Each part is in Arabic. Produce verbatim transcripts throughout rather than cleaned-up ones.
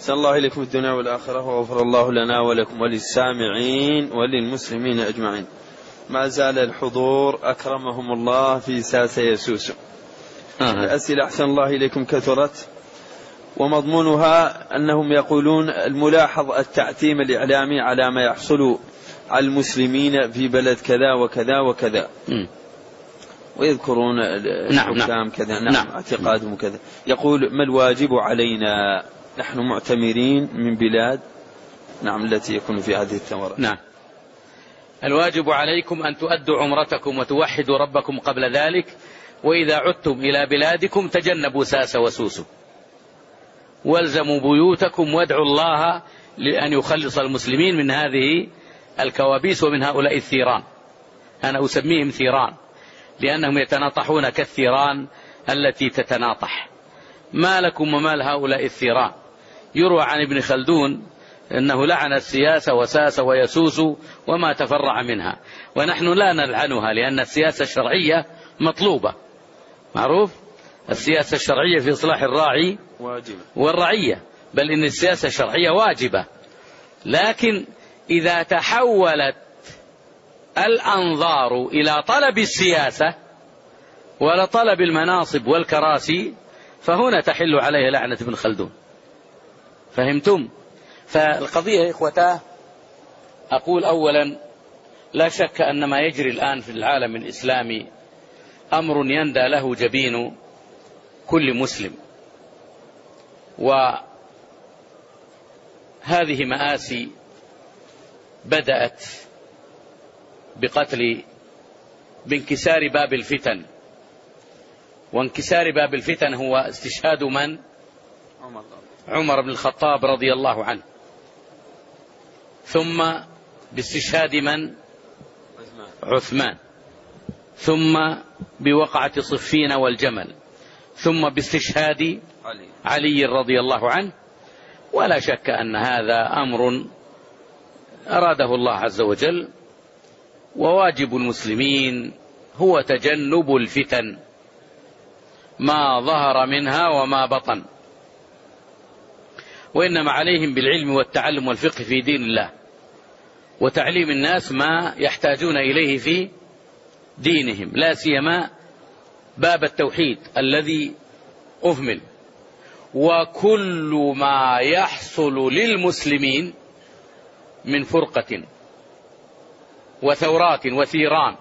أحسن الله إليكم الدنيا والآخرة، وغفر الله لنا ولكم وللسامعين وللمسلمين أجمعين. ما زال الحضور أكرمهم الله في ساسة يسوس. الأسئلة أحسن الله إليكم كثرت، ومضمونها أنهم يقولون الملاحظ التعتيم الإعلامي على ما يحصل على المسلمين في بلد كذا وكذا وكذا، م. ويذكرون نعم الحكام كذا، نعم, نعم اعتقادهم كذا. يقول ما الواجب علينا نحن معتمرين من بلاد نعم التي يكون في هذه الثورة؟ نعم، الواجب عليكم أن تؤدوا عمرتكم وتوحدوا ربكم قبل ذلك، وإذا عدتم إلى بلادكم تجنبوا ساس وسوس، والزموا بيوتكم وادعوا الله لأن يخلص المسلمين من هذه الكوابيس ومن هؤلاء الثيران. أنا أسميهم ثيران لأنهم يتناطحون كالثيران التي تتناطح. ما لكم ومال هؤلاء الثيران؟ يروى عن ابن خلدون أنه لعن السياسة وساس ويسوس وما تفرع منها، ونحن لا نلعنها لأن السياسة الشرعية مطلوبة، معروف السياسة الشرعية في إصلاح الراعي واجبة والرعية، بل إن السياسة الشرعية واجبة. لكن إذا تحولت الأنظار إلى طلب السياسة ولا طلب المناصب والكراسي فهنا تحل عليه لعنة ابن خلدون. فهمتم؟ فالقضية يا إخوتاه، أقول أولا لا شك أن ما يجري الآن في العالم الإسلامي أمر يندى له جبين كل مسلم، وهذه مآسي بدأت بقتل بانكسار باب الفتن، وانكسار باب الفتن هو استشهاد من؟ عمر بن الخطاب رضي الله عنه، ثم باستشهاد من؟ عثمان، ثم بوقعة صفين والجمل، ثم باستشهاد علي رضي الله عنه. ولا شك أن هذا أمر أراده الله عز وجل، وواجب المسلمين هو تجنب الفتن ما ظهر منها وما بطن، وإنما عليهم بالعلم والتعلم والفقه في دين الله، وتعليم الناس ما يحتاجون إليه في دينهم، لا سيما باب التوحيد الذي أهمل. وكل ما يحصل للمسلمين من فرقة وثورات وثيران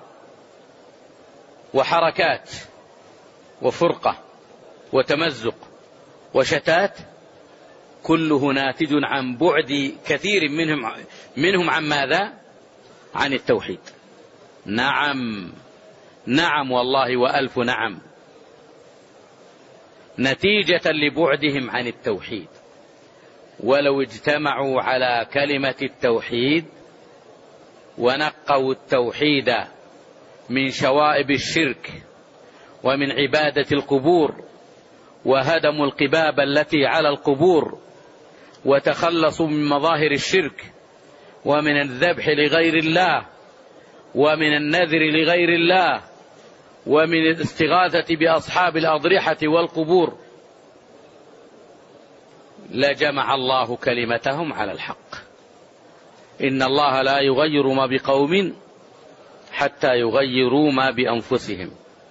وحركات وفرقة وتمزق وشتات كله ناتج عن بعد كثير منهم منهم عن ماذا؟ عن التوحيد. نعم نعم والله وألف نعم، نتيجة لبعدهم عن التوحيد. ولو اجتمعوا على كلمة التوحيد ونقوا التوحيد من شوائب الشرك ومن عبادة القبور، وهدموا القباب التي على القبور، وتخلصوا من مظاهر الشرك ومن الذبح لغير الله ومن النذر لغير الله ومن الاستغاثة بأصحاب الأضرحة والقبور، لجمع الله كلمتهم على الحق. إن الله لا يغير ما بقوم حتى يغيروا ما بأنفسهم.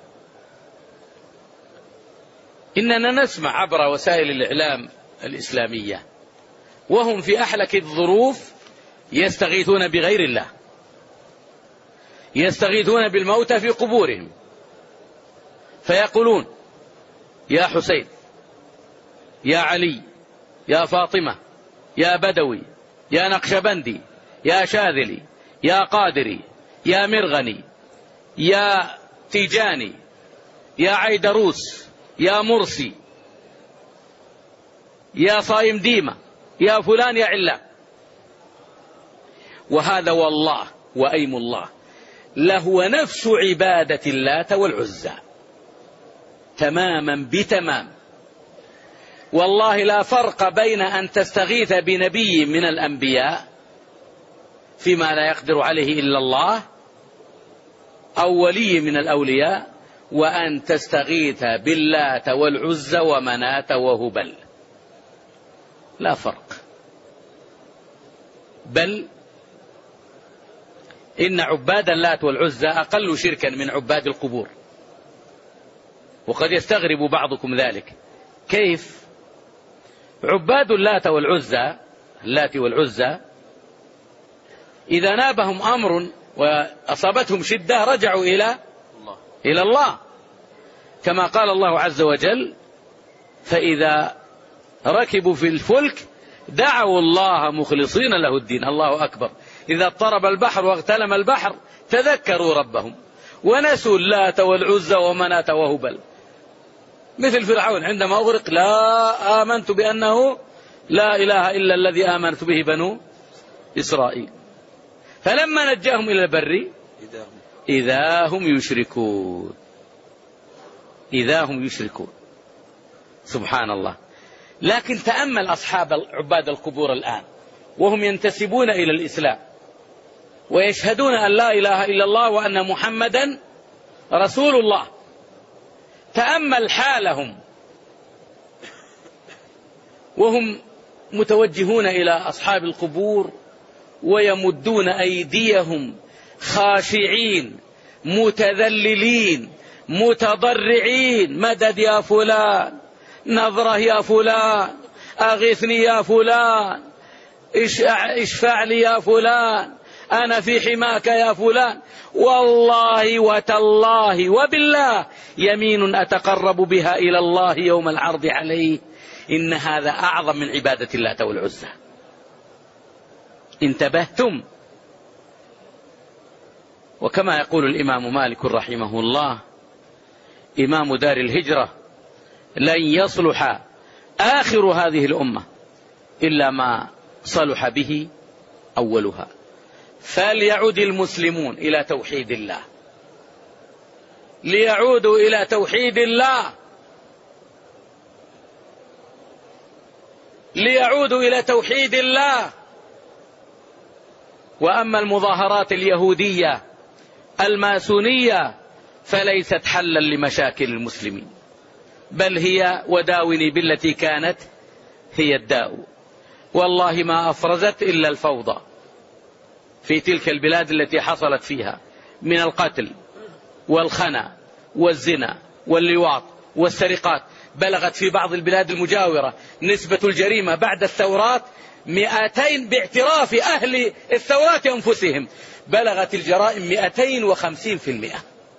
إننا نسمع عبر وسائل الإعلام الإسلامية وهم في أحلك الظروف يستغيثون بغير الله، يستغيثون بالموتى في قبورهم، فيقولون يا حسين، يا علي، يا فاطمة، يا بدوي، يا نقشبندي، يا شاذلي، يا قادري، يا مرغني، يا تيجاني، يا عيدروس، يا مرسي، يا صايم ديمة، يا فلان، يا علان. وهذا والله وأيم الله لهو نفس عبادة اللات والعزى تماما بتمام. والله لا فرق بين أن تستغيث بنبي من الأنبياء فيما لا يقدر عليه إلا الله أو ولي من الأولياء، وأن تستغيث باللات والعزى ومناة وهبل. لا فرق، بل إن عباد اللات والعزى أقل شركا من عباد القبور. وقد يستغرب بعضكم ذلك، كيف عباد اللات والعزى اللات والعزى إذا نابهم أمر وأصابتهم شدة رجعوا إلى الله. إلى الله، كما قال الله عز وجل: فإذا ركبوا في الفلك دعوا الله مخلصين له الدين. الله أكبر. إذا اضطرب البحر واغتلم البحر تذكروا ربهم ونسوا اللات والعزى ومناة وهبل. مثل فرعون عندما أغرق: لا آمنت بأنه لا إله إلا الذي آمنت به بنو إسرائيل. فلما نجاهم إلى البر إذا هم يشركون إذا هم يشركون سبحان الله. لكن تأمل أصحاب عباد القبور الآن وهم ينتسبون إلى الإسلام ويشهدون أن لا إله إلا الله وأن محمدا رسول الله. تأمل حالهم وهم متوجهون إلى أصحاب القبور ويمدون أيديهم خاشعين متذللين متضرعين: مدد يا فلان، نظرة يا فلان، أغثني يا فلان، اشفع لي يا فلان، أنا في حماك يا فلان. والله وتالله وبالله يمين أتقرب بها إلى الله يوم العرض عليه إن هذا أعظم من عبادة اللات والعزى. انتبهتم؟ وكما يقول الإمام مالك رحمه الله إمام دار الهجرة: لن يصلح آخر هذه الأمة إلا ما صلح به أولها. فليعود المسلمون إلى توحيد الله، ليعودوا إلى توحيد الله، ليعودوا إلى توحيد الله. وأما المظاهرات اليهودية الماسونية فليست حلا لمشاكل المسلمين، بل هي وداوني بالتي كانت هي الداء. والله ما أفرزت إلا الفوضى في تلك البلاد التي حصلت فيها من القتل والخنا والزنا واللواط والسرقات. بلغت في بعض البلاد المجاورة نسبة الجريمة بعد الثورات مئتين باعتراف أهل الثورات أنفسهم، بلغت الجرائم مئتين وخمسين في المئة.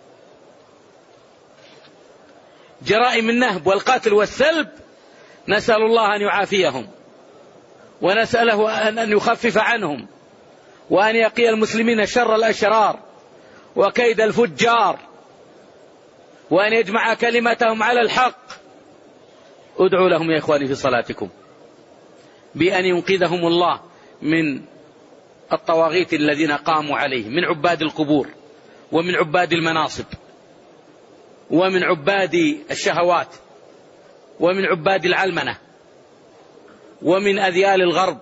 جرائم النهب والقتل والسلب نسأل الله أن يعافيهم ونسأله أن يخفف عنهم وأن يقي المسلمين شر الأشرار وكيد الفجار وأن يجمع كلمتهم على الحق. ادعوا لهم يا إخواني في صلاتكم بأن ينقذهم الله من الطواغيت الذين قاموا عليه، من عباد القبور ومن عباد المناصب ومن عباد الشهوات ومن عباد العلمنة ومن أذيال الغرب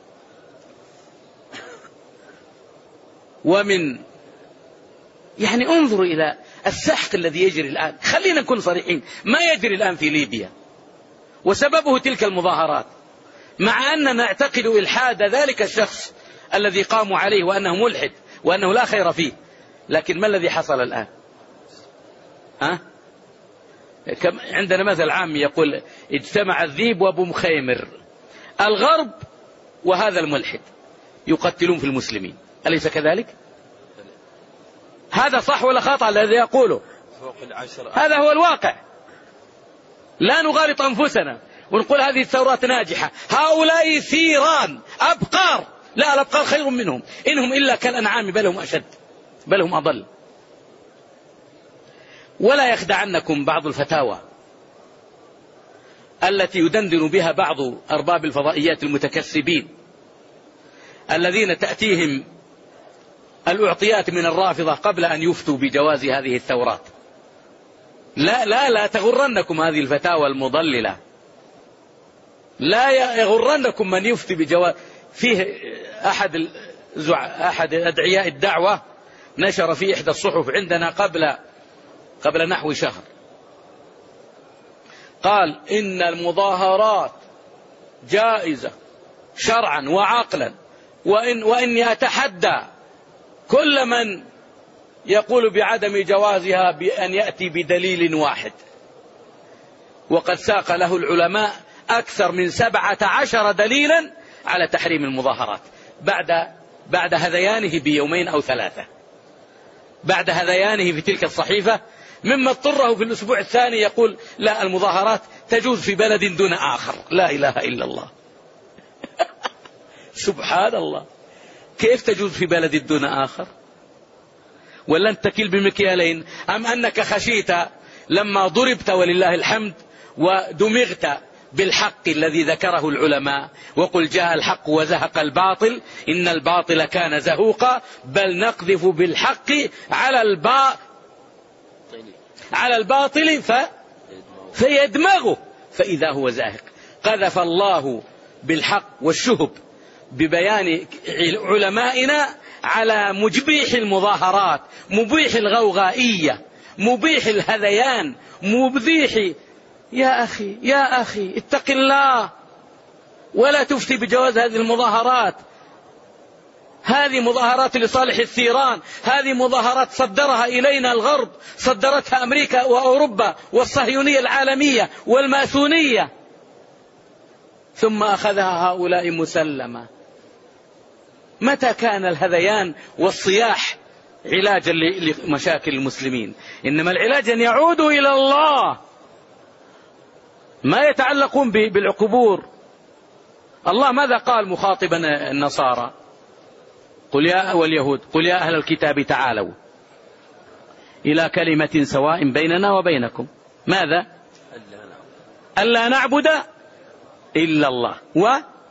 ومن يعني انظروا إلى السحق الذي يجري الآن. خلينا نكون صريحين، ما يجري الآن في ليبيا وسببه تلك المظاهرات، مع أننا نعتقد إلحاد ذلك الشخص الذي قاموا عليه وأنه ملحد وأنه لا خير فيه. لكن ما الذي حصل الآن؟ ها؟ عندنا مثل عام يقول: اجتمع الذيب وابو مخيمر. الغرب وهذا الملحد يقتلون في المسلمين، أليس كذلك؟ هذا صح ولا خطأ الذي يقوله؟ هذا هو الواقع. لا نغالط أنفسنا ونقول هذه الثورات ناجحة. هؤلاء ثيران أبقار، لا الأبقار خير منهم، إنهم إلا كالأنعام بل هم أشد بل هم أضل. ولا يخدعنكم بعض الفتاوى التي يدندن بها بعض أرباب الفضائيات المتكسبين الذين تأتيهم الأعطيات من الرافضة قبل أن يفتوا بجواز هذه الثورات. لا لا لا تغرنكم هذه الفتاوى المضللة، لا يغرنكم من يفتي بجواز. فيه أحد أحد أدعياء الدعوة نشر في إحدى الصحف عندنا قبل قبل نحو شهر، قال: إن المظاهرات جائزة شرعا وعقلا، وإن وإني أتحدى كل من يقول بعدم جوازها بأن يأتي بدليل واحد. وقد ساق له العلماء أكثر من سبعة عشر دليلا على تحريم المظاهرات بعد بعد هذيانه بيومين أو ثلاثة، بعد هذيانه في تلك الصحيفة، مما اضطره في الأسبوع الثاني يقول لا، المظاهرات تجوز في بلد دون آخر. لا إله إلا الله. سبحان الله، كيف تجوز في بلد دون آخر؟ ولن تكل بمكيالين، أم أنك خشيت لما ضربت ولله الحمد ودمغت بالحق الذي ذكره العلماء، وقل جاء الحق وزهق الباطل إن الباطل كان زهوقا، بل نقذف بالحق على الباطل على الباطل ف... فيدمغه فإذا هو زاهق. قذف الله بالحق والشهب ببيان علمائنا على مجبيح المظاهرات، مبيح الغوغائية، مبيح الهذيان، مبيح. يا أخي يا أخي اتق الله ولا تفتي بجواز هذه المظاهرات. هذه مظاهرات لصالح الثيران، هذه مظاهرات صدرها إلينا الغرب، صدرتها أمريكا وأوروبا والصهيونية العالمية والماسونية، ثم أخذها هؤلاء مسلمة. متى كان الهذيان والصياح علاجا لمشاكل المسلمين؟ إنما العلاج أن يعودوا إلى الله، ما يتعلقون بالقبور. الله ماذا قال مخاطبا النصارى؟ قل يا واليهود قل يا أهل الكتاب تعالوا إلى كلمة سواء بيننا وبينكم ماذا؟ ألا نعبد إلا الله و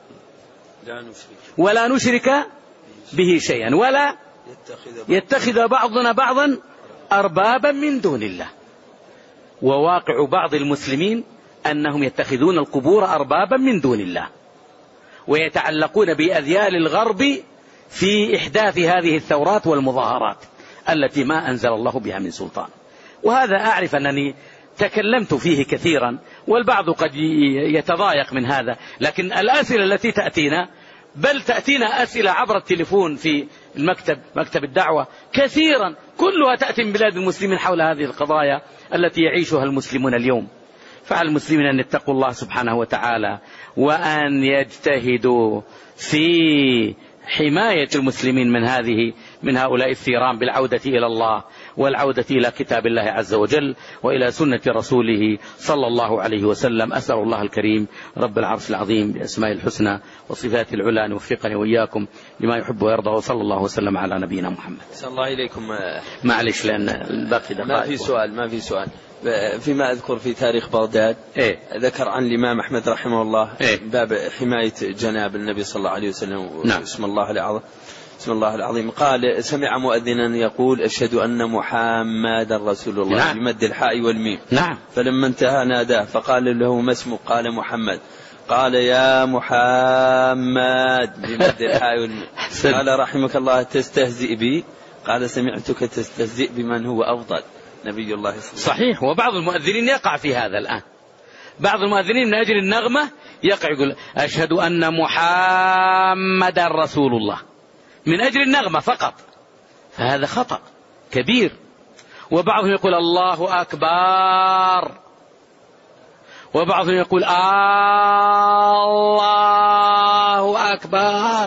ولا نشرك به شيئا ولا يتخذ بعضنا بعضا أربابا من دون الله. وواقع بعض المسلمين أنهم يتخذون القبور أربابا من دون الله، ويتعلقون بأذيال الغرب في إحداث هذه الثورات والمظاهرات التي ما أنزل الله بها من سلطان. وهذا أعرف أنني تكلمت فيه كثيرا، والبعض قد يتضايق من هذا، لكن الأسئلة التي تأتينا، بل تأتينا أسئلة عبر التليفون في المكتب مكتب الدعوة كثيرا، كلها تأتي من بلاد المسلمين حول هذه القضايا التي يعيشها المسلمون اليوم. فعلى المسلمين أن يتقوا الله سبحانه وتعالى، وأن يجتهدوا في حماية المسلمين من هذه من هؤلاء الثيران بالعودة إلى الله، والعودة إلى كتاب الله عز وجل وإلى سنة رسوله صلى الله عليه وسلم. أسأل الله الكريم رب العرش العظيم بأسماء الحسنى وصفات العلى أن يوفقني وإياكم لما يحب ويرضى، وصلى الله وسلم على نبينا محمد. صلى الله إليكم. معلش لأن الباقي ما في سؤال ما في سؤال فيما أذكر في تاريخ بغداد إيه؟ ذكر عن الإمام أحمد رحمه الله إيه؟ باب حماية جناب النبي صلى الله عليه وسلم. نعم. اسم الله العظيم اسم الله العظيم قال سمع مؤذنا يقول أشهد أن محمدا رسول الله. نعم. بمد الحاء والميم. نعم. فلما انتهى ناداه فقال له ما اسمك؟ قال محمد. قال يا محمد بمد الحاء والميم. قال رحمك الله تستهزئ بي؟ قال سمعتك تستهزئ بمن هو أفضل نبي الله صلى الله عليه وسلم. صحيح. وبعض المؤذنين يقع في هذا الآن، بعض المؤذنين من أجل النغمة يقع يقول أشهد أن محمدا رسول الله من أجل النغمة فقط، فهذا خطأ كبير. وبعضهم يقول الله أكبر، وبعضهم يقول الله أكبر.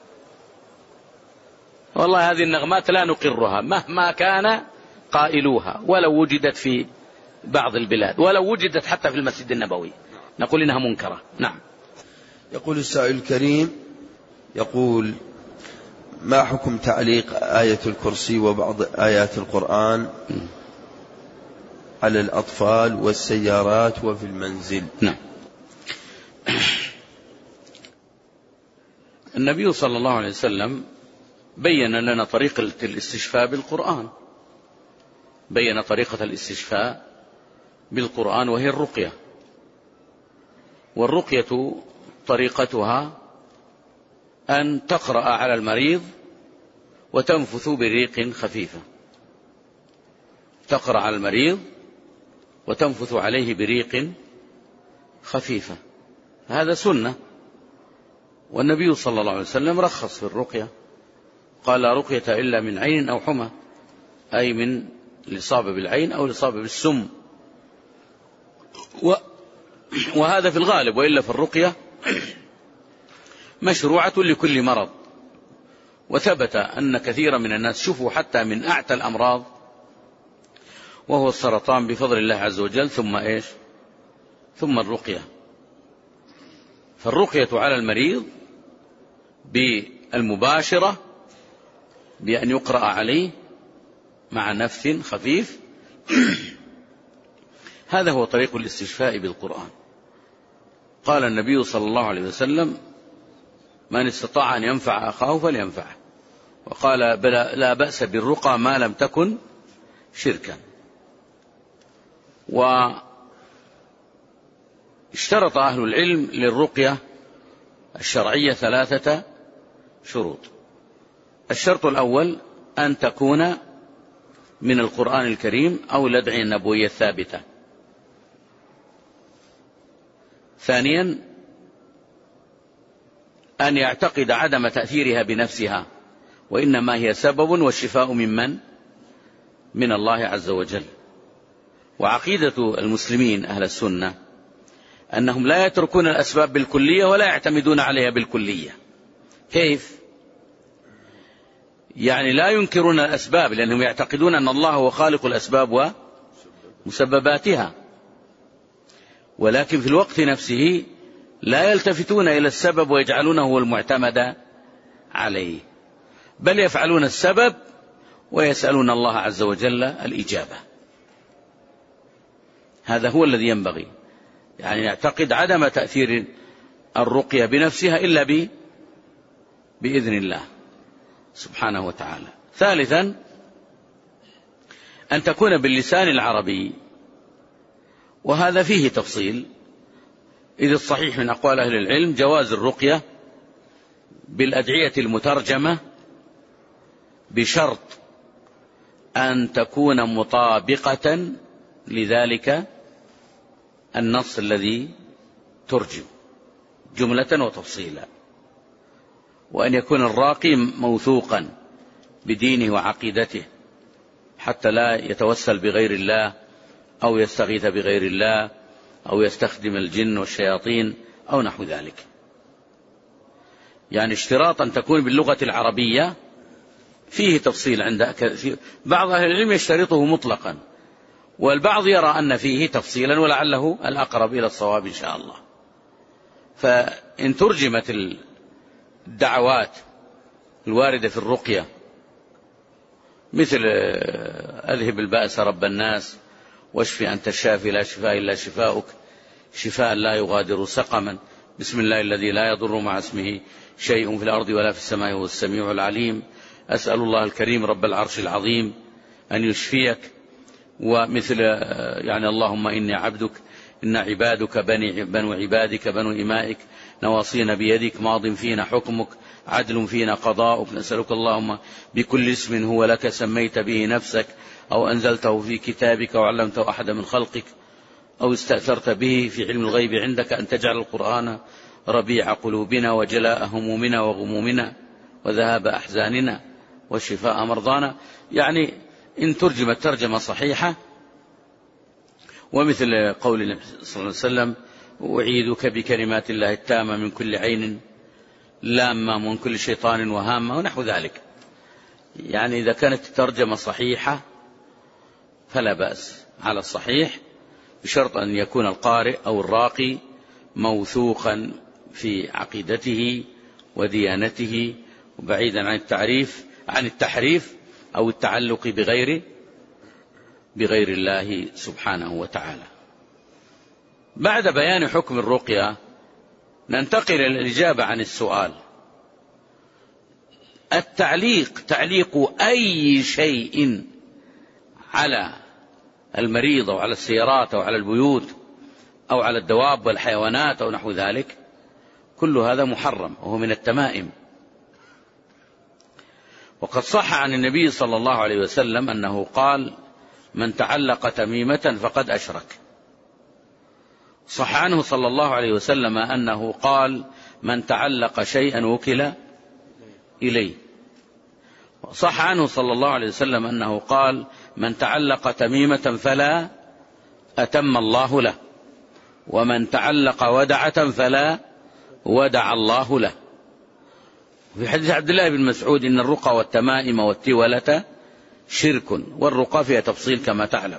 والله هذه النغمات لا نقرها مهما كان قائلوها، ولو وجدت في بعض البلاد، ولو وجدت حتى في المسجد النبوي، نقول إنها منكرة. نعم. يقول السائل الكريم، يقول ما حكم تعليق آية الكرسي وبعض آيات القرآن على الأطفال والسيارات وفي المنزل؟ نعم. النبي صلى الله عليه وسلم بين لنا طريقة الاستشفاء بالقرآن، بين طريقة الاستشفاء بالقرآن وهي الرقية. والرقية طريقتها أن تقرأ على المريض وتنفث بريق خفيفة، تقرأ على المريض وتنفث عليه بريق خفيفة. هذا سنة والنبي صلى الله عليه وسلم رخص في الرقية، قال لا رقية إلا من عين أو حمى، أي من الإصابة بالعين أو الإصابة بالسم، وهذا في الغالب، وإلا في الرقية مشروعة لكل مرض. وثبت أن كثيرا من الناس شفوا حتى من أعتى الأمراض وهو السرطان بفضل الله عز وجل، ثم إيش؟ ثم الرقية. فالرقية على المريض بالمباشرة بأن يقرأ عليه مع نفث خفيف هذا هو طريق الاستشفاء بالقرآن. قال النبي صلى الله عليه وسلم من استطاع أن ينفع أخاه فلينفعه، وقال لا بأس بالرقى ما لم تكن شركا. واشترط أهل العلم للرقية الشرعية ثلاثة شروط. الشرط الأول أن تكون من القرآن الكريم أو الأدعية النبوية الثابتة. ثانيا أن يعتقد عدم تأثيرها بنفسها، وإنما هي سبب والشفاء ممن؟ من الله عز وجل. وعقيدة المسلمين أهل السنة أنهم لا يتركون الأسباب بالكلية ولا يعتمدون عليها بالكلية. كيف؟ يعني لا ينكرون الأسباب لأنهم يعتقدون أن الله هو خالق الأسباب ومسبباتها، ولكن في الوقت نفسه لا يلتفتون إلى السبب ويجعلونه هو المعتمد عليه، بل يفعلون السبب ويسألون الله عز وجل الإجابة. هذا هو الذي ينبغي، يعني يعتقد عدم تأثير الرقية بنفسها إلا ب... بإذن الله سبحانه وتعالى. ثالثا أن تكون باللسان العربي، وهذا فيه تفصيل، إذ الصحيح من أقوال أهل العلم جواز الرقية بالأدعية المترجمة بشرط أن تكون مطابقة لذلك النص الذي ترجم جملة وتفصيلا، وأن يكون الراقي موثوقا بدينه وعقيدته حتى لا يتوسل بغير الله أو يستغيث بغير الله أو يستخدم الجن والشياطين أو نحو ذلك. يعني اشتراط أن تكون باللغة العربية فيه تفصيل عند بعض أهل العلم يشترطه مطلقا، والبعض يرى أن فيه تفصيلا ولعله الأقرب إلى الصواب إن شاء الله. فإن ترجمت الدعوات الواردة في الرقية مثل أذهب البأس رب الناس، واشفي أنت الشافي لا شفاء إلا شفاؤك، شفاء لا يغادر سقما، بسم الله الذي لا يضر مع اسمه شيء في الأرض ولا في السماء وهو السميع العليم، أسأل الله الكريم رب العرش العظيم أن يشفيك، ومثل يعني اللهم إني عبدك إن عبادك بني بنو عبادك بنو إمائك نواصينا بيدك ماض فينا حكمك عدل فينا قضاؤك، نسألك اللهم بكل اسم هو لك سميت به نفسك أو أنزلته في كتابك أو علمته أحد من خلقك أو استأثرت به في علم الغيب عندك أن تجعل القرآن ربيع قلوبنا وجلاء همومنا وغمومنا وذهاب أحزاننا وشفاء مرضانا. يعني إن ترجمت ترجمة صحيحة، ومثل قول النبي صلى الله عليه وسلم أعيذك بكلمات الله التامة من كل عين لامة ومن كل شيطان وهامة ونحو ذلك. يعني إذا كانت الترجمة صحيحة فلا بأس على الصحيح، بشرط أن يكون القارئ أو الراقي موثوقا في عقيدته وديانته وبعيدا عن التعريف عن التحريف أو التعلق بغير بغير الله سبحانه وتعالى. بعد بيان حكم الرقية ننتقل إلى الإجابة عن السؤال. التعليق، تعليق أي شيء على المريض أو على السيارات أو على البيوت أو على الدواب والحيوانات أو نحو ذلك، كل هذا محرم وهو من التمائم. وقد صح عن النبي صلى الله عليه وسلم أنه قال من تعلق تميمة فقد أشرك. صح عنه صلى الله عليه وسلم أنه قال: من تعلق شيئا وكل إليه. صح عنه صلى الله عليه وسلم أنه قال: من تعلق تميمة فلا أتم الله له، ومن تعلق ودعة فلا ودع الله له. في حديث عبد الله بن مسعود: إن الرقى والتمائم والتولة شرك، والرقى فيها تفصيل كما تعلم.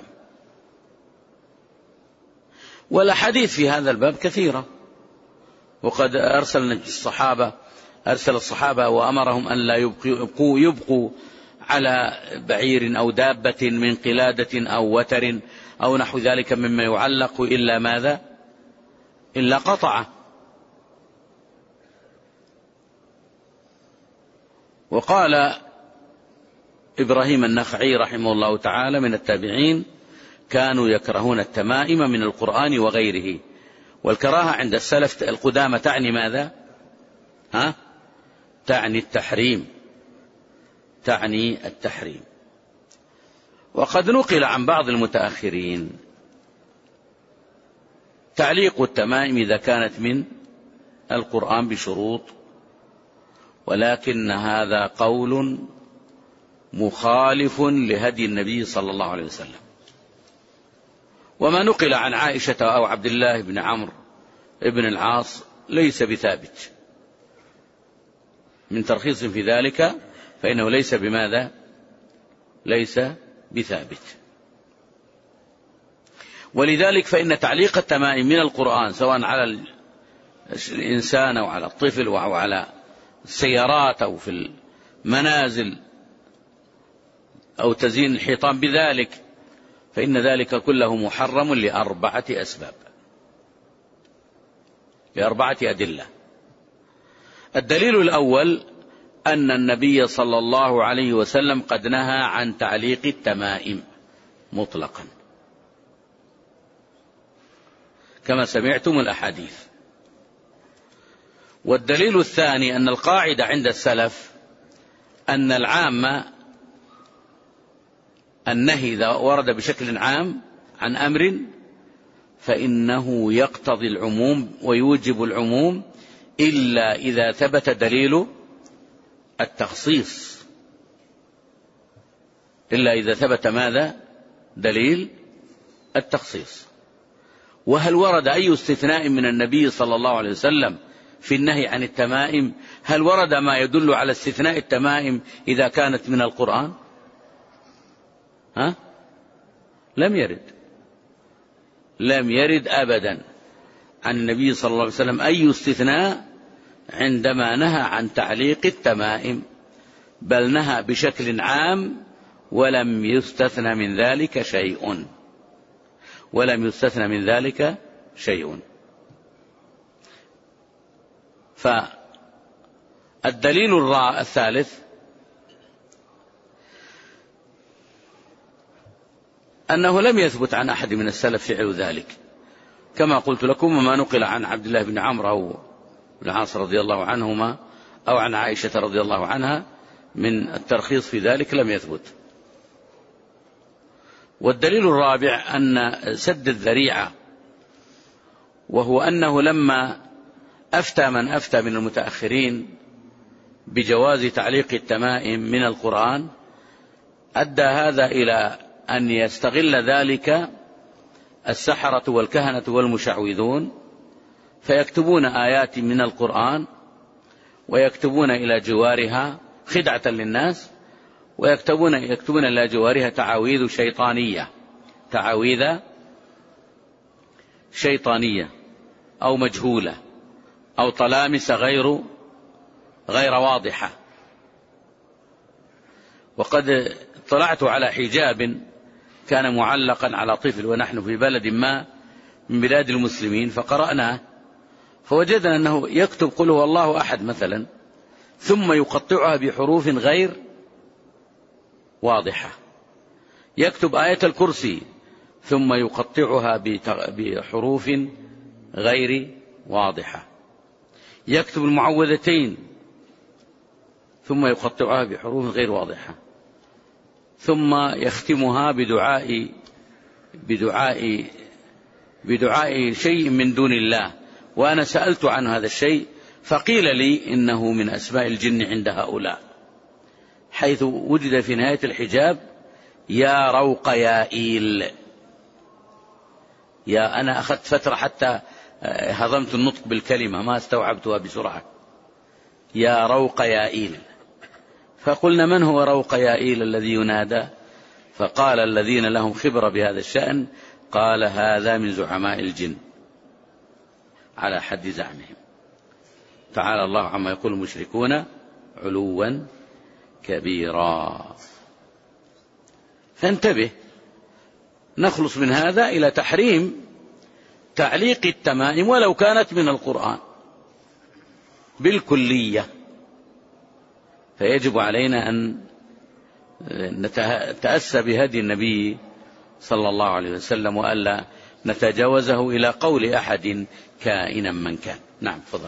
والأحاديث في هذا الباب كثيرة، وقد أرسل الصحابة أرسل الصحابة وأمرهم أن لا يبقوا, يبقوا على بعير أو دابة من قلادة أو وتر أو نحو ذلك مما يعلق إلا ماذا؟ إلا قطعه. وقال إبراهيم النخعي رحمه الله تعالى من التابعين: كانوا يكرهون التمائم من القرآن وغيره. والكراهة عند السلف القدامى تعني ماذا؟ ها؟ تعني التحريم، تعني التحريم. وقد نقل عن بعض المتأخرين تعليق التمائم إذا كانت من القرآن بشروط، ولكن هذا قول مخالف لهدي النبي صلى الله عليه وسلم. وما نقل عن عائشة أو عبد الله بن عمرو بن العاص ليس بثابت. من ترخيص في ذلك فإنه ليس بماذا؟ ليس بثابت. ولذلك فإن تعليق التمائم من القرآن سواء على الإنسان أو على الطفل أو على السيارات أو في المنازل أو تزيين الحيطان بذلك، فإن ذلك كله محرم لأربعة أسباب، لأربعة أدلة. الدليل الأول أن النبي صلى الله عليه وسلم قد نهى عن تعليق التمائم مطلقا كما سمعتم الأحاديث. والدليل الثاني أن القاعدة عند السلف أن العام النهي إذا ورد بشكل عام عن أمر فإنه يقتضي العموم ويوجب العموم إلا إذا ثبت دليل التخصيص، إلا إذا ثبت ماذا؟ دليل التخصيص. وهل ورد أي استثناء من النبي صلى الله عليه وسلم في النهي عن التمائم؟ هل ورد ما يدل على استثناء التمائم إذا كانت من القرآن؟ ها؟ لم يرد، لم يرد أبدا عن النبي صلى الله عليه وسلم أي استثناء عندما نهى عن تعليق التمائم، بل نهى بشكل عام ولم يستثنى من ذلك شيء، ولم يستثنى من ذلك شيء. فالدليل الثالث أنه لم يثبت عن أحد من السلف فعل ذلك، كما قلت لكم. وما نقل عن عبد الله بن عمرو أو بن العاص رضي الله عنهما أو عن عائشة رضي الله عنها من الترخيص في ذلك لم يثبت. والدليل الرابع أن سد الذريعة، وهو أنه لما أفتى من أفتى من المتأخرين بجواز تعليق التمائم من القرآن أدى هذا إلى أن يستغل ذلك السحرة والكهنة والمشعوذون، فيكتبون آيات من القرآن ويكتبون إلى جوارها خدعة للناس، ويكتبون يكتبون إلى جوارها تعاويذ شيطانية، تعاويذ شيطانية أو مجهولة أو طلامس غير غير واضحة. وقد اطلعت على حجاب كان معلقا على طفل ونحن في بلد ما من بلاد المسلمين، فقرأناه فوجدنا أنه يكتب قل هو الله أحد مثلا، ثم يقطعها بحروف غير واضحة. يكتب آية الكرسي ثم يقطعها بحروف غير واضحة. يكتب المعوذتين ثم يقطعها بحروف غير واضحة، ثم يختمها بدعاء بدعاء بدعاء شيء من دون الله وأنا سألت عن هذا الشيء فقيل لي إنه من أسماء الجن عند هؤلاء، حيث وجد في نهاية الحجاب يا روق يا إيل. يا أنا أخذت فترة حتى هضمت النطق بالكلمة ما استوعبتها بسرعة. يا روق يا إيل. فقلنا من هو روق يا إيل الذي ينادى؟ فقال الذين لهم خبرة بهذا الشأن قال هذا من زعماء الجن على حد زعمهم. تعالى الله عما يقول المشركون علوا كبيرا. فانتبه، نخلص من هذا إلى تحريم تعليق التمائم ولو كانت من القرآن بالكلية. فيجب علينا أن نتأسى بهدي النبي صلى الله عليه وسلم وألا نتجاوزه إلى قول أحد كائنا من كان. نعم تفضل.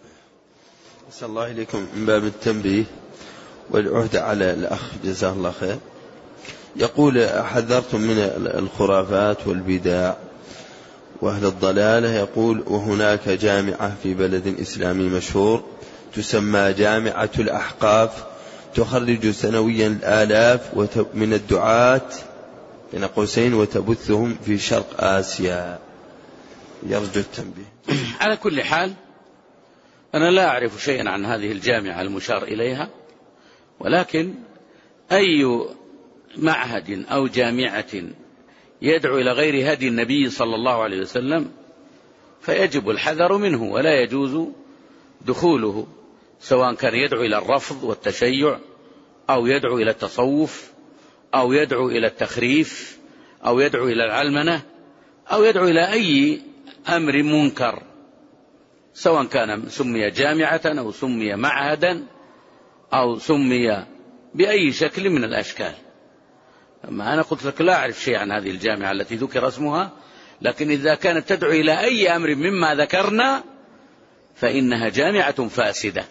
أسأل الله إليكم من باب التنبيه والعهد على الأخ جزاه الله خير. يقول حذرتم من الخرافات والبدع وأهل الضلالة. يقول وهناك جامعة في بلد إسلامي مشهور تسمى جامعة الأحقاف تخرج سنويا الآلاف من الدعاة بين قوسين وتبثهم في شرق آسيا، يرجو التنبيه. على كل حال أنا لا أعرف شيئا عن هذه الجامعة المشار إليها، ولكن أي معهد أو جامعة يدعو إلى غير هدي النبي صلى الله عليه وسلم فيجب الحذر منه ولا يجوز دخوله، سواء كان يدعو إلى الرفض والتشيع أو يدعو إلى التصوف أو يدعو إلى التخريف أو يدعو إلى العلمنة أو يدعو إلى أي أمر منكر، سواء كان سمي جامعة أو سمي معهدا أو سمي بأي شكل من الأشكال. أما أنا قلت لك لا أعرف شيء عن هذه الجامعة التي ذكر اسمها، لكن إذا كانت تدعو إلى أي أمر مما ذكرنا فإنها جامعة فاسدة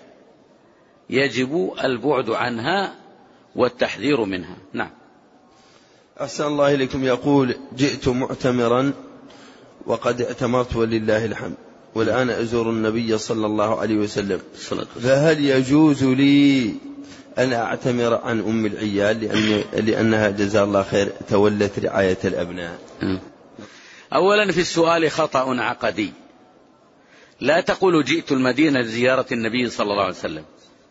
يجب البعد عنها والتحذير منها. نعم. أحسن الله إليكم. يقول جئت معتمرا وقد اعتمرت ولله الحمد والآن أزور النبي صلى الله عليه وسلم، فهل يجوز لي أن أعتمر عن أم العيال لأن لأنها جزاها الله خير تولت رعاية الأبناء؟ أولا في السؤال خطأ عقدي. لا تقول جئت المدينة لزيارة النبي صلى الله عليه وسلم،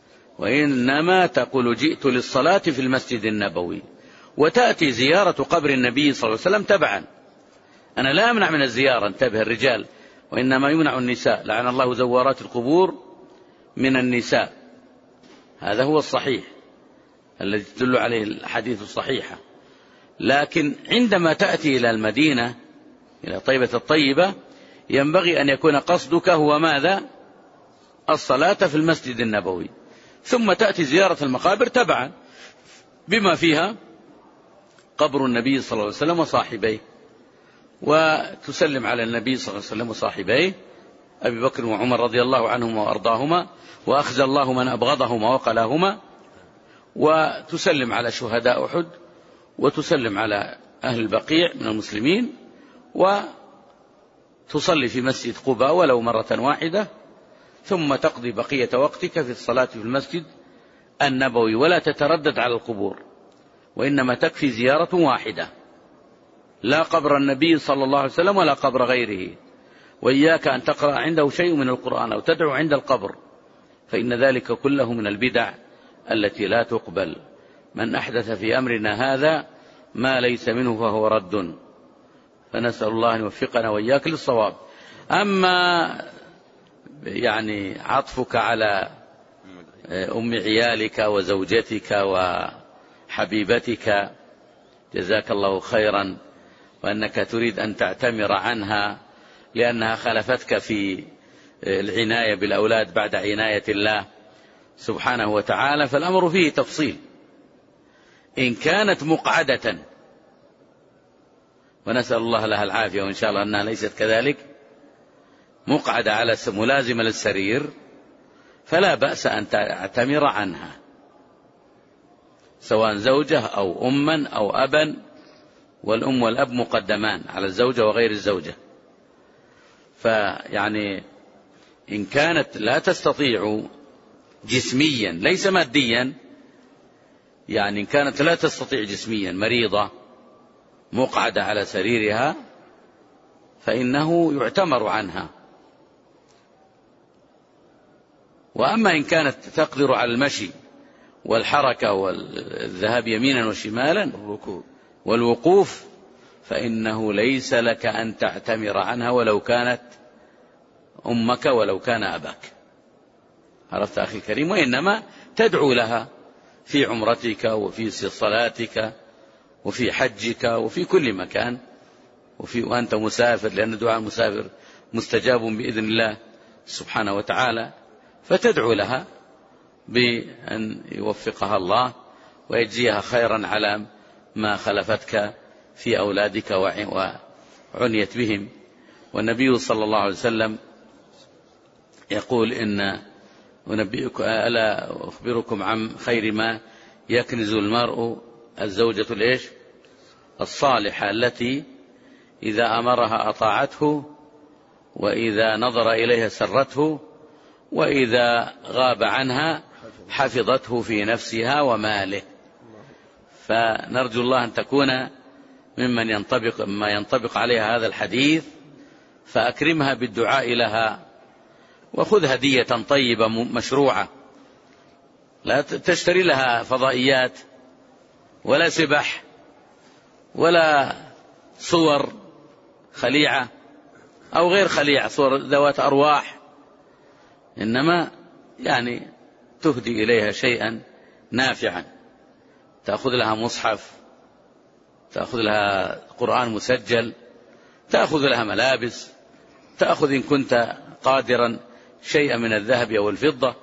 وإنما تقول جئت للصلاة في المسجد النبوي، وتأتي زيارة قبر النبي صلى الله عليه وسلم تبعا. أنا لا أمنع من الزيارة، انتبه الرجال، وإنما يمنع النساء. لعن الله زوارات القبور من النساء، هذا هو الصحيح الذي تدل عليه الحديث الصحيحة. لكن عندما تأتي إلى المدينة إلى طيبة الطيبة ينبغي أن يكون قصدك هو ماذا؟ الصلاة في المسجد النبوي، ثم تأتي زيارة المقابر تبعا بما فيها قبر النبي صلى الله عليه وسلم وصاحبيه، وتسلم على النبي صلى الله عليه وسلم وصاحبيه أبي بكر وعمر رضي الله عنهما وأرضاهما، وأخزى الله من أبغضهما وقلاهما، وتسلم على شهداء أحد، وتسلم على أهل البقيع من المسلمين، وتصلي في مسجد قباء ولو مرة واحدة، ثم تقضي بقية وقتك في الصلاة في المسجد النبوي، ولا تتردد على القبور، وإنما تكفي زيارة واحدة، لا قبر النبي صلى الله عليه وسلم ولا قبر غيره. وإياك أن تقرأ عنده شيء من القرآن أو تدعو عند القبر، فإن ذلك كله من البدع التي لا تقبل. من أحدث في أمرنا هذا ما ليس منه فهو رد، فنسأل الله أن يوفقنا وإياك للصواب. أما يعني عطفك على أم عيالك وزوجتك وحبيبتك جزاك الله خيرا، وأنك تريد أن تعتمر عنها لأنها خلفتك في العناية بالأولاد بعد عناية الله سبحانه وتعالى، فالأمر فيه تفصيل. إن كانت مقعدة، ونسأل الله لها العافية وإن شاء الله أنها ليست كذلك، مقعدة على ملازمة للسرير، فلا بأس أن تعتمر عنها، سواء زوجة أو أما أو أبا، والأم والأب مقدمان على الزوجة وغير الزوجة. فيعني إن كانت لا تستطيع جسميا ليس ماديا، يعني إن كانت لا تستطيع جسميا مريضة مقعدة على سريرها فإنه يعتمر عنها. وأما إن كانت تقدر على المشي والحركة والذهاب يمينا وشمالا والوقوف فإنه ليس لك أن تعتمر عنها ولو كانت أمك ولو كان أباك. عرفت أخي الكريم؟ وإنما تدعو لها في عمرتك وفي صلاتك وفي حجك وفي كل مكان وفي وأنت مسافر، لأن دعاء المسافر مستجاب بإذن الله سبحانه وتعالى، فتدعو لها بأن يوفقها الله ويجزيها خيرا على ما خلفتك في أولادك وعنيت بهم. والنبي صلى الله عليه وسلم يقول إن أنبئكم ألا أخبركم عن خير ما يكنز المرء الزوجة الإيش الصالحة التي إذا أمرها أطاعته وإذا نظر إليها سرته وإذا غاب عنها حفظته في نفسها وماله. فنرجو الله أن تكون ممن ينطبق ما ينطبق عليها هذا الحديث، فأكرمها بالدعاء لها وخذ هدية طيبة مشروعة، لا تشتري لها فضائيات ولا سبح ولا صور خليعة أو غير خليعة، صور ذوات أرواح، إنما يعني تهدي إليها شيئا نافعا، تأخذ لها مصحف، تأخذ لها قرآن مسجل، تأخذ لها ملابس، تأخذ إن كنت قادرا شيئا من الذهب أو الفضة،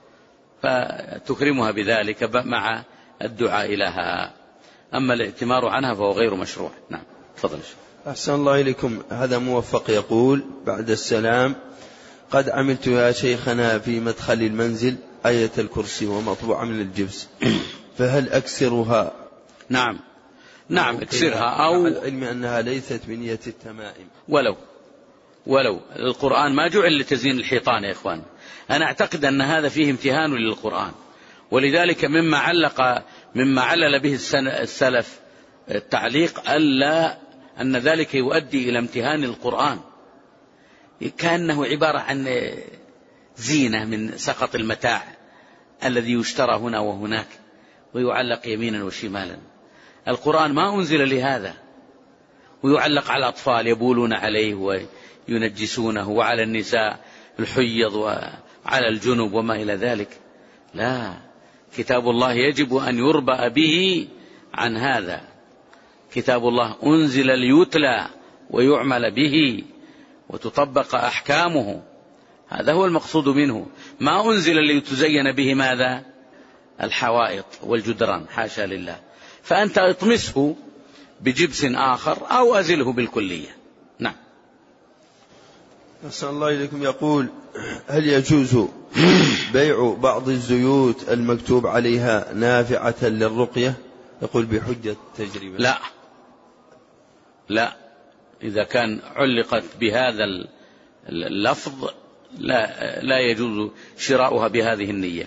فتكرمها بذلك مع الدعاء لها. أما الاعتمار عنها فهو غير مشروع. نعم تفضل. أحسن الله إليكم. هذا موفق يقول بعد السلام: قد عملت يا شيخنا في مدخل المنزل آية الكرسي ومطبوعة من الجبس، فهل أكسرها؟ نعم نعم اكسرها، أو العلم أنها ليست بنية التمائم. ولو ولو القرآن ما جعل لتزيين الحيطان يا إخوان. أنا أعتقد أن هذا فيه امتهان للقرآن، ولذلك مما علق مما علل به السلف التعليق ألا أن ذلك يؤدي إلى امتهان القرآن، كأنه عبارة عن زينة من سقط المتاع الذي يشترى هنا وهناك ويعلق يمينا وشمالا. القرآن ما أنزل لهذا، ويعلق على الأطفال يبولون عليه وينجسونه، وعلى النساء الحيض وعلى الجنب وما إلى ذلك. لا، كتاب الله يجب أن يربأ به عن هذا. كتاب الله أنزل ليتلى ويعمل به وتطبق أحكامه، هذا هو المقصود منه. ما أنزل ليتزين به ماذا؟ الحوائط والجدران، حاشا لله. فأنت اطمسه بجبس آخر أو أزله بالكلية. نعم. أحسن الله إليكم. يقول: هل يجوز بيع بعض الزيوت المكتوب عليها نافعة للرقية؟ يقول بحجة تجربة. لا لا، إذا كان علقت بهذا اللفظ لا, لا يجوز شراؤها بهذه النية.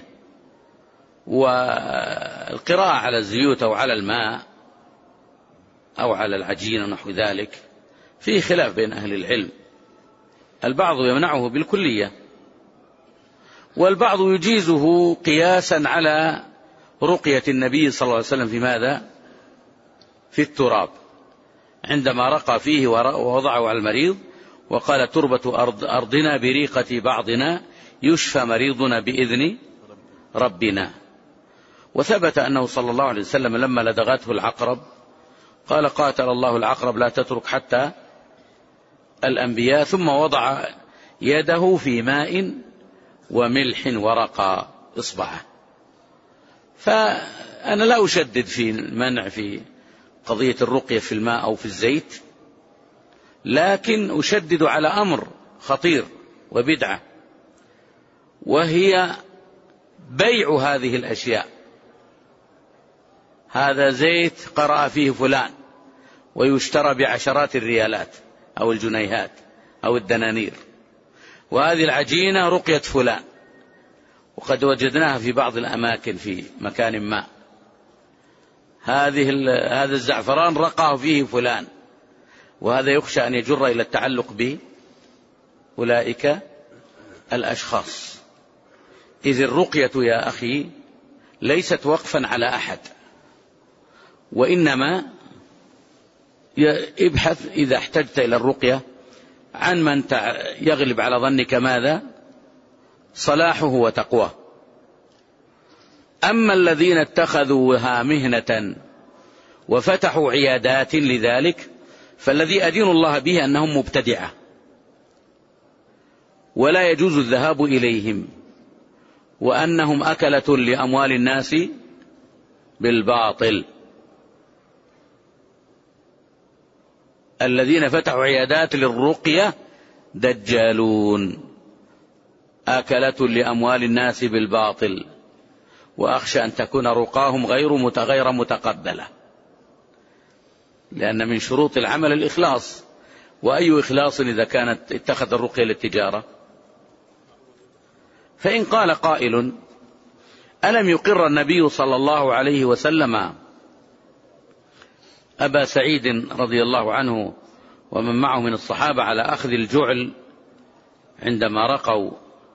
والقراءة على الزيوت أو على الماء أو على العجين ونحو ذلك فيه خلاف بين أهل العلم، البعض يمنعه بالكلية والبعض يجيزه قياسا على رقية النبي صلى الله عليه وسلم في ماذا؟ في التراب، عندما رقى فيه ووضعه على المريض وقال: تربة أرض أرضنا بريقة بعضنا يشفى مريضنا بإذن ربنا. وثبت أنه صلى الله عليه وسلم لما لدغته العقرب قال: قاتل الله العقرب لا تترك حتى الأنبياء، ثم وضع يده في ماء وملح ورقى إصبعه. فأنا لا أشدد في المنع في قضية الرقية في الماء أو في الزيت، لكن أشدد على أمر خطير وبدعة، وهي بيع هذه الأشياء. هذا زيت قرأ فيه فلان ويشترى بعشرات الريالات أو الجنيهات أو الدنانير، وهذه العجينة رقية فلان، وقد وجدناها في بعض الأماكن في مكان ما، هذه هذا الزعفران رقاه فيه فلان، وهذا يخشى أن يجر إلى التعلق بأولئك الأشخاص. إذ الرقية يا أخي ليست وقفا على أحد، وإنما ابحث إذا احتجت إلى الرقية عن من يغلب على ظنك ماذا؟ صلاحه وتقواه. أما الذين اتخذوها مهنة وفتحوا عيادات لذلك فالذي أدين الله به أنهم مبتدعة، ولا يجوز الذهاب إليهم، وأنهم أكلة لأموال الناس بالباطل. الذين فتحوا عيادات للرقية دجالون أكلة لأموال الناس بالباطل، وأخشى أن تكون رقاهم غير متغير متقبلة، لأن من شروط العمل الإخلاص، وأي إخلاص إذا كانت اتخذ الرقية للتجارة؟ فإن قال قائل: ألم يقر النبي صلى الله عليه وسلم أبا سعيد رضي الله عنه ومن معه من الصحابة على أخذ الجعل عندما رقوا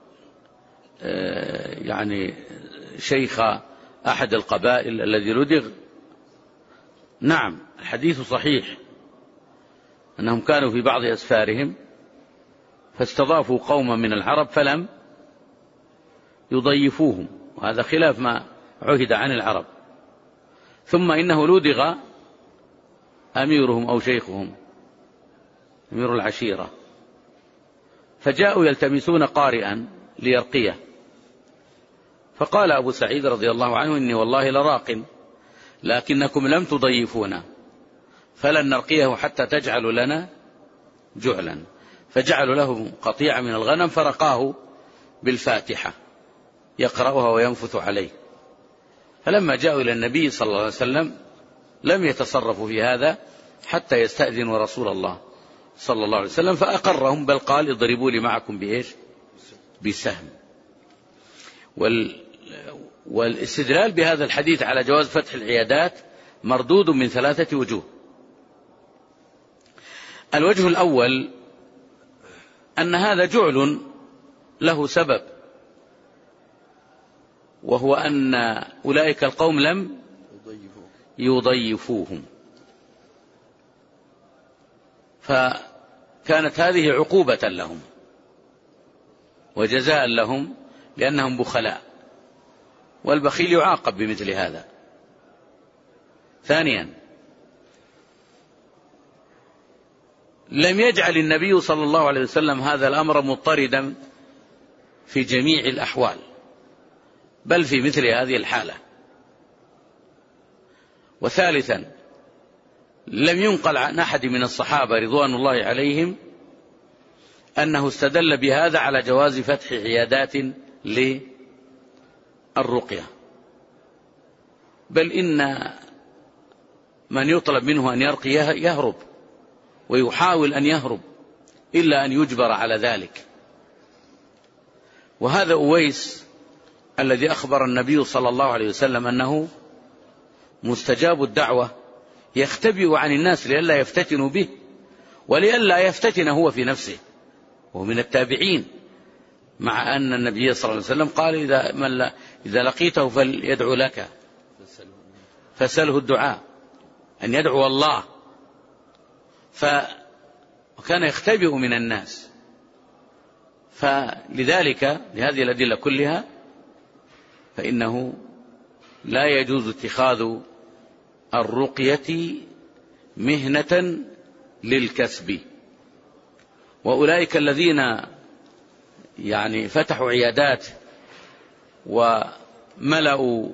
يعني شيخ أحد القبائل الذي لدغ؟ نعم، الحديث صحيح أنهم كانوا في بعض أسفارهم فاستضافوا قوما من العرب فلم يضيفوهم، وهذا خلاف ما عهد عن العرب. ثم إنه لدغ أميرهم أو شيخهم، أمير العشيرة، فجاءوا يلتمسون قارئا ليرقيه، فقال أبو سعيد رضي الله عنه: إني والله لراق، لكنكم لم تضيفونا، فلن نرقيه حتى تجعلوا لنا جعلا. فجعلوا له قطيعة من الغنم فرقاه بالفاتحة يقرأها وينفث عليه. فلما جاءوا إلى النبي صلى الله عليه وسلم لم يتصرفوا في هذا حتى يستأذنوا رسول الله صلى الله عليه وسلم، فأقرهم، بل قال: اضربوا لي معكم بإيش؟ بسهم. وال والاستدلال بهذا الحديث على جواز فتح العيادات مردود من ثلاثة وجوه. الوجه الأول أن هذا جعل له سبب، وهو أن أولئك القوم لم يضيفوهم، فكانت هذه عقوبة لهم وجزاء لهم لأنهم بخلاء، والبخيل يعاقب بمثل هذا. ثانيا، لم يجعل النبي صلى الله عليه وسلم هذا الأمر مضطردا في جميع الأحوال، بل في مثل هذه الحالة. وثالثا، لم ينقل عن أحد من الصحابة رضوان الله عليهم أنه استدل بهذا على جواز فتح عيادات للرقية، بل إن من يطلب منه أن يرقي يهرب ويحاول أن يهرب إلا أن يجبر على ذلك. وهذا أويس الذي أخبر النبي صلى الله عليه وسلم أنه مستجاب الدعوة يختبئ عن الناس لئلا يفتتنوا به ولئلا يفتتن هو في نفسه، وهو من التابعين، مع أن النبي صلى الله عليه وسلم قال: إذا, من لا إذا لقيته فليدعو لك فسله الدعاء، أن يدعو الله. فكان يختبئ من الناس، فلذلك لهذه الأدلة كلها فإنه لا يجوز اتخاذ الرقية مهنة للكسب. وأولئك الذين يعني فتحوا عيادات وملأوا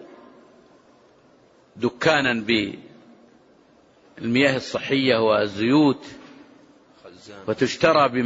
دكانا بالمياه الصحية والزيوت وتشترى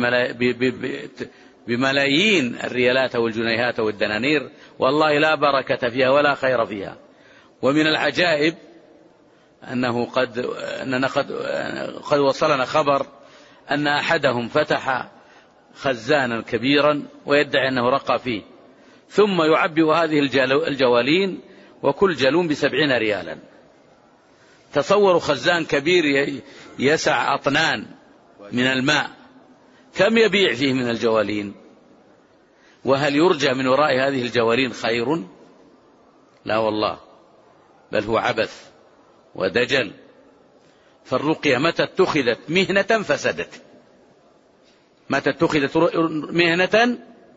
بملايين الريالات والجنيهات والدنانير، والله لا بركة فيها ولا خير فيها. ومن العجائب أنه قد, أننا قد, قد وصلنا خبر أن أحدهم فتح خزانا كبيرا ويدعي أنه رقى فيه، ثم يعبئ هذه الجوالين وكل جالون بسبعين ريالا. تصوروا خزان كبير يسع أطنان من الماء، كم يبيع فيه من الجوالين؟ وهل يرجى من وراء هذه الجوالين خير؟ لا والله، بل هو عبث ودجل. فالرقية متى اتخذت مهنة فسدت، متى اتخذت مهنة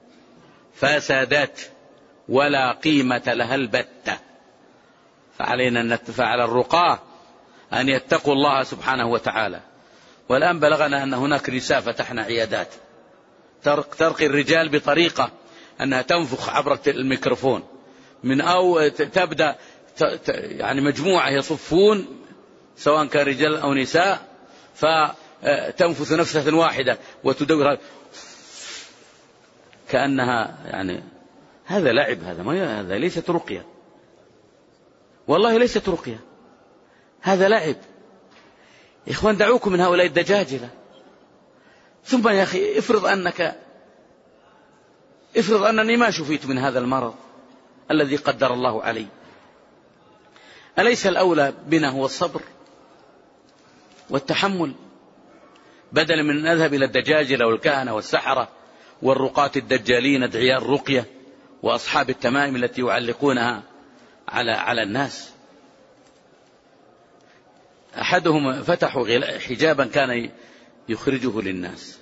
فسدت ولا قيمة لها البتة. فعلينا أن نتفاعل الرقاة أن يتقوا الله سبحانه وتعالى. والآن بلغنا أن هناك نساء فتحنا عيادات ترقي الرجال بطريقة أنها تنفخ عبر الميكروفون من أو تبدأ يعني مجموعة يصفون سواء كان رجال أو نساء، فتنفث نفسة واحدة وتدور كأنها يعني هذا لعب، هذا ما هذا ليست رقية، والله ليست رقية، هذا لعب. إخوان دعوكم من هؤلاء الدجاجلة. ثم يا أخي افرض أنك افرض أنني ما شفيت من هذا المرض الذي قدر الله علي، أليس الأولى بنا هو الصبر والتحمل، بدلا من أن أذهب إلى الدجاجلة والكهنة والسحرة والرقاة الدجالين أدعياء الرقية وأصحاب التمائم التي يعلقونها على على الناس. أحدهم فتحوا حجابا كان يخرجه للناس،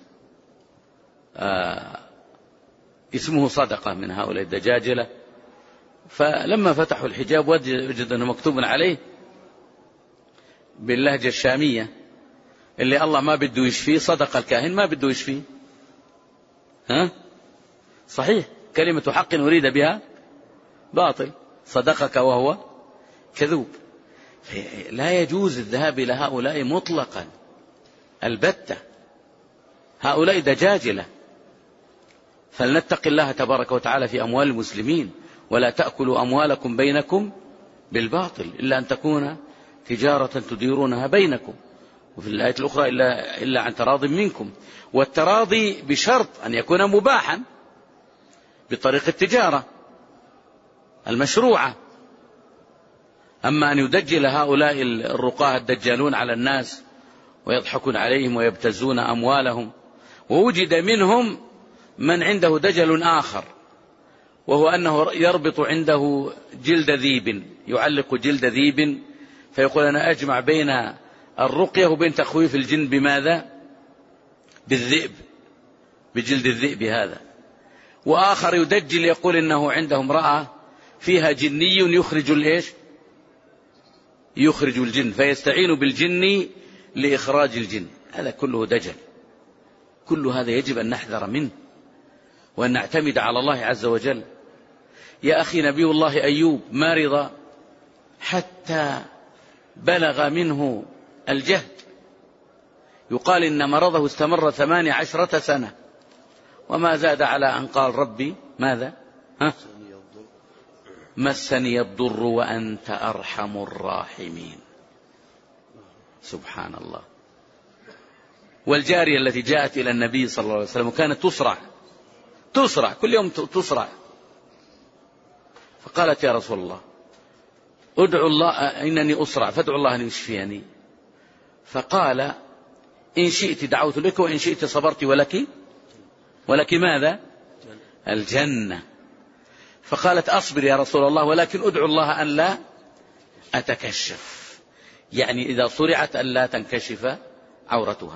آه اسمه صدقة من هؤلاء الدجاجلة. فلما فتحوا الحجاب وجد أنه مكتوب عليه باللهجة الشامية اللي الله ما بده يشفيه، صدق الكاهن ما بده يشفيه. ها صحيح، كلمة حق أريد بها باطل، صدقك وهو كذوب. لا يجوز الذهاب إلى هؤلاء مطلقا البتة، هؤلاء دجاجلة. فلنتق الله تبارك وتعالى في أموال المسلمين، ولا تأكلوا أموالكم بينكم بالباطل إلا أن تكون تجارة تديرونها بينكم، وفي الآية الأخرى إلا, إلا عن تراض منكم. والتراضي بشرط أن يكون مباحا بطريق التجارة المشروعة. أما أن يدجل هؤلاء الرقاة الدجالون على الناس ويضحكون عليهم ويبتزون أموالهم. ووجد منهم من عنده دجل آخر، وهو أنه يربط عنده جلد ذيب، يعلق جلد ذيب، فيقول أنا أجمع بين الرقية وبين تخويف الجن بماذا؟ بالذئب، بجلد الذئب هذا. وآخر يدجل يقول إنه عنده امرأة فيها جني يخرج الإيش؟ يخرج الجن، فيستعين بالجن لإخراج الجن. هذا كله دجل، كل هذا يجب أن نحذر منه وأن نعتمد على الله عز وجل. يا أخي نبي الله أيوب مرض حتى بلغ منه الجهد، يقال إن مرضه استمر ثماني عشرة سنة وما زاد على أن قال ربي ماذا؟ ها؟ مسني الضر وأنت أرحم الراحمين. سبحان الله. والجارية التي جاءت إلى النبي صلى الله عليه وسلم وكانت تسرع تسرع كل يوم تسرع، فقالت يا رسول الله ادعو الله إنني أسرع فادعو الله أن يشفيني. فقال إن شئت دعوت لك وإن شئت صبرت ولك ولك ماذا؟ الجنة. فقالت أصبر يا رسول الله ولكن أدعو الله أن لا أتكشف، يعني إذا صرعت أن لا تنكشف عورتها.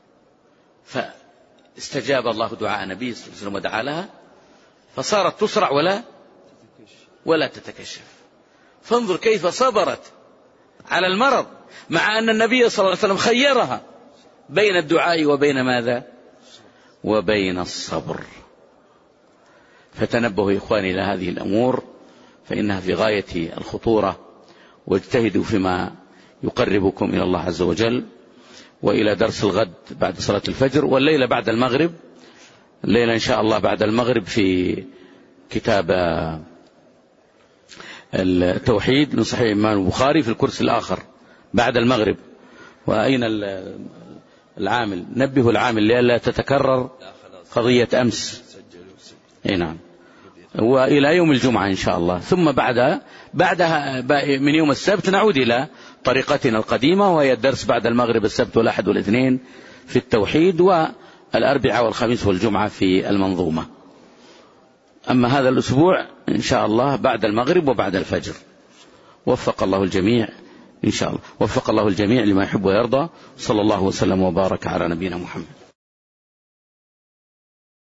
فاستجاب الله دعاء النبي صلى الله عليه وسلم ودعا لها، فصارت تسرع ولا ولا تتكشف. فانظر كيف صبرت على المرض، مع أن النبي صلى الله عليه وسلم خيرها بين الدعاء وبين ماذا؟ وبين الصبر. فتنبهوا يا إخواني إلى هذه الأمور فإنها في غاية الخطورة، واجتهدوا فيما يقربكم إلى الله عز وجل. وإلى درس الغد بعد صلاة الفجر، والليلة بعد المغرب، الليلة إن شاء الله بعد المغرب في كتاب التوحيد من صحيح الإمام البخاري في الكرسي الآخر بعد المغرب. وأين العامل؟ نبه العامل لئلا تتكرر قضية أمس. اي نعم. وإلى يوم الجمعة إن شاء الله، ثم بعدها بعدها من يوم السبت نعود إلى طريقتنا القديمة، وهي الدرس بعد المغرب السبت والأحد والاثنين في التوحيد، والأربعاء والخميس والجمعة في المنظومة. أما هذا الأسبوع إن شاء الله بعد المغرب وبعد الفجر. وفق الله الجميع إن شاء الله، وفق الله الجميع لما يحب ويرضى. صلى الله وسلم وبارك على نبينا محمد.